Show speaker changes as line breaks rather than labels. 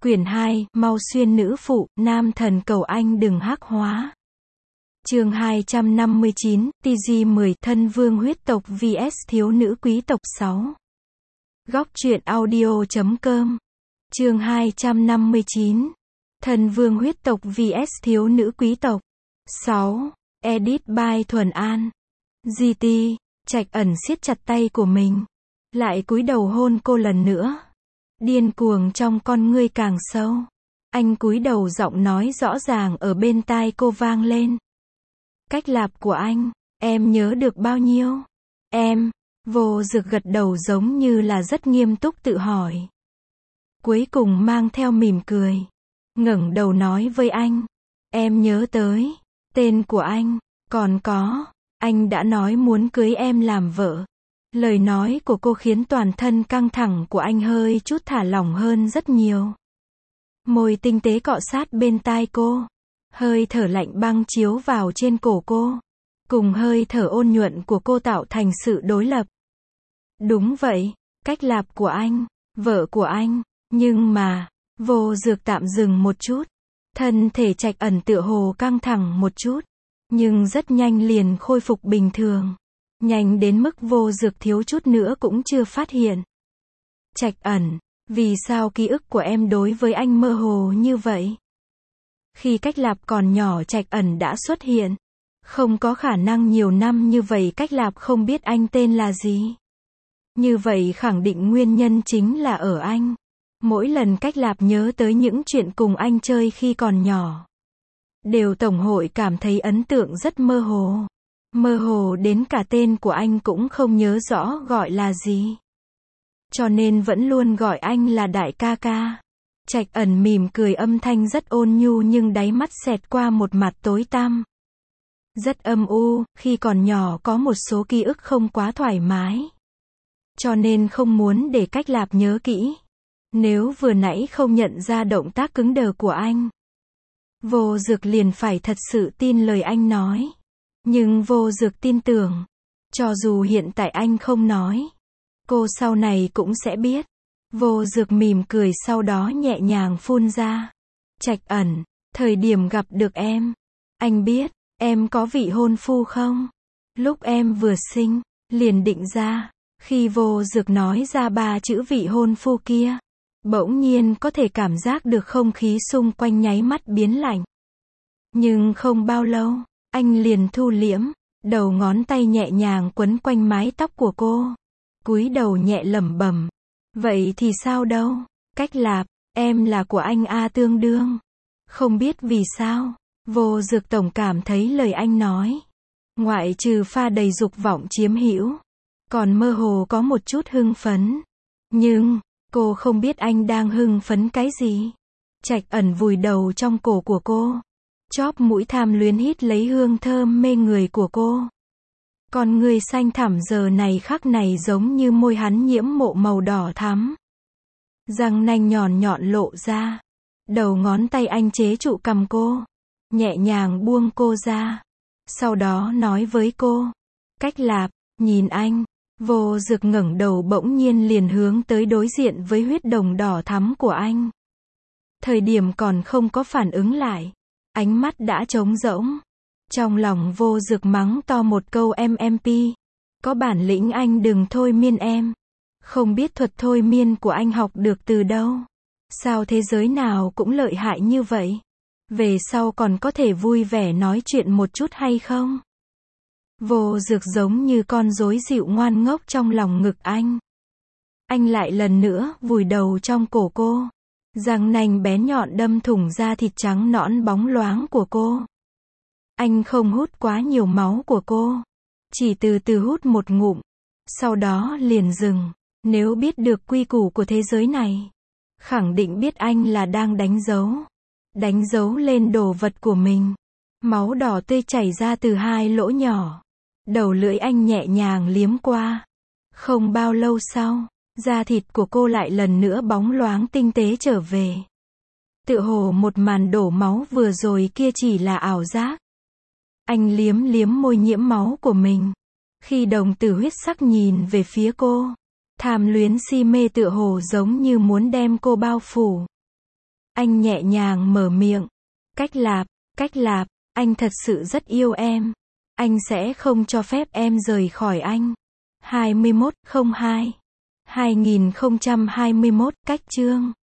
Quyển 2, Mau xuyên nữ phụ, nam thần cầu anh đừng hắc hóa. Chương 259, TG10, thân vương huyết tộc vs thiếu nữ quý tộc 6. Góc truyện audio.com. Chương 259, thân vương huyết tộc vs thiếu nữ quý tộc 6. Edit by Thuần An. GT, Trạch Ẩn siết chặt tay của mình, lại cúi đầu hôn cô lần nữa. Điên cuồng trong con ngươi càng sâu. Anh cúi đầu, giọng nói rõ ràng ở bên tai cô vang lên. Cách lạp của anh, em nhớ được bao nhiêu? Em, Vô Dực gật đầu giống như là rất nghiêm túc tự hỏi. Cuối cùng mang theo mỉm cười, ngẩng đầu nói với anh. Em nhớ tới tên của anh, còn có, anh đã nói muốn cưới em làm vợ. Lời nói của cô khiến toàn thân căng thẳng của anh hơi chút thả lỏng hơn rất nhiều. Môi tinh tế cọ sát bên tai cô. Hơi thở lạnh băng chiếu vào trên cổ cô. Cùng hơi thở ôn nhuận của cô tạo thành sự đối lập. Đúng vậy, cách lạp của anh, vợ của anh. Nhưng mà, Vô Dực tạm dừng một chút. Thân thể Trạch Ẩn tựa hồ căng thẳng một chút. Nhưng rất nhanh liền khôi phục bình thường. Nhanh đến mức Vô Dực thiếu chút nữa cũng chưa phát hiện. Trạch Ẩn, vì sao ký ức của em đối với anh mơ hồ như vậy? Khi cách lạp còn nhỏ Trạch Ẩn đã xuất hiện. Không có khả năng nhiều năm như vậy cách lạp không biết anh tên là gì. Như vậy khẳng định nguyên nhân chính là ở anh. Mỗi lần cách lạp nhớ tới những chuyện cùng anh chơi khi còn nhỏ, đều tổng hội cảm thấy ấn tượng rất mơ hồ. Mơ hồ đến cả tên của anh cũng không nhớ rõ gọi là gì. Cho nên vẫn luôn gọi anh là đại ca ca. Trạch Ẩn mỉm cười, âm thanh rất ôn nhu nhưng đáy mắt xẹt qua một mặt tối tăm. Rất âm u, khi còn nhỏ có một số ký ức không quá thoải mái. Cho nên không muốn để cách lạp nhớ kỹ. Nếu vừa nãy không nhận ra động tác cứng đờ của anh, Vô Dực liền phải thật sự tin lời anh nói. Nhưng Vô Dực tin tưởng, cho dù hiện tại anh không nói, cô sau này cũng sẽ biết. Vô Dực mỉm cười sau đó nhẹ nhàng phun ra. Trạch Ẩn, thời điểm gặp được em, anh biết, em có vị hôn phu không? Lúc em vừa sinh, liền định ra. Khi Vô Dực nói ra 3 chữ vị hôn phu kia, bỗng nhiên có thể cảm giác được không khí xung quanh nháy mắt biến lạnh. Nhưng không bao lâu, anh liền thu liễm, đầu ngón tay nhẹ nhàng quấn quanh mái tóc của cô. Cúi đầu nhẹ lẩm bẩm. Vậy thì sao đâu? Cách lạp, em là của anh a tương đương. Không biết vì sao, Vô Dực tổng cảm thấy lời anh nói, ngoại trừ pha đầy dục vọng chiếm hữu, còn mơ hồ có một chút hưng phấn. Nhưng, cô không biết anh đang hưng phấn cái gì. Trạch Ẩn vùi đầu trong cổ của cô. Chóp mũi tham luyến hít lấy hương thơm mê người của cô. Con người xanh thẳm giờ này khắc này giống như môi hắn nhiễm mộ màu đỏ thắm. Răng nanh nhọn nhọn lộ ra. Đầu ngón tay anh chế trụ cằm cô. Nhẹ nhàng buông cô ra. Sau đó nói với cô. Cách lạp, nhìn anh. Vô Dực ngẩng đầu bỗng nhiên liền hướng tới đối diện với huyết đồng đỏ thắm của anh. Thời điểm còn không có phản ứng lại, ánh mắt đã trống rỗng. Trong lòng Vô Dực mắng to một câu MMP. Có bản lĩnh anh đừng thôi miên em. Không biết thuật thôi miên của anh học được từ đâu. Sao thế giới nào cũng lợi hại như vậy? Về sau còn có thể vui vẻ nói chuyện một chút hay không? Vô Dực giống như con rối dịu ngoan ngốc trong lòng ngực anh. Anh lại lần nữa vùi đầu trong cổ cô. Răng nanh bén nhọn đâm thủng da thịt trắng nõn bóng loáng của cô. Anh không hút quá nhiều máu của cô. Chỉ từ từ hút một ngụm. Sau đó liền dừng. Nếu biết được quy củ của thế giới này, khẳng định biết anh là đang đánh dấu. Đánh dấu lên đồ vật của mình. Máu đỏ tươi chảy ra từ 2 lỗ nhỏ. Đầu lưỡi anh nhẹ nhàng liếm qua. Không bao lâu sau, da thịt của cô lại lần nữa bóng loáng tinh tế trở về. Tựa hồ một màn đổ máu vừa rồi kia chỉ là ảo giác. Anh liếm liếm môi nhiễm máu của mình. Khi đồng tử huyết sắc nhìn về phía cô, tham luyến si mê tựa hồ giống như muốn đem cô bao phủ. Anh nhẹ nhàng mở miệng. Cách Lạp, anh thật sự rất yêu em. Anh sẽ không cho phép em rời khỏi anh. 21/02/2021 Cách chương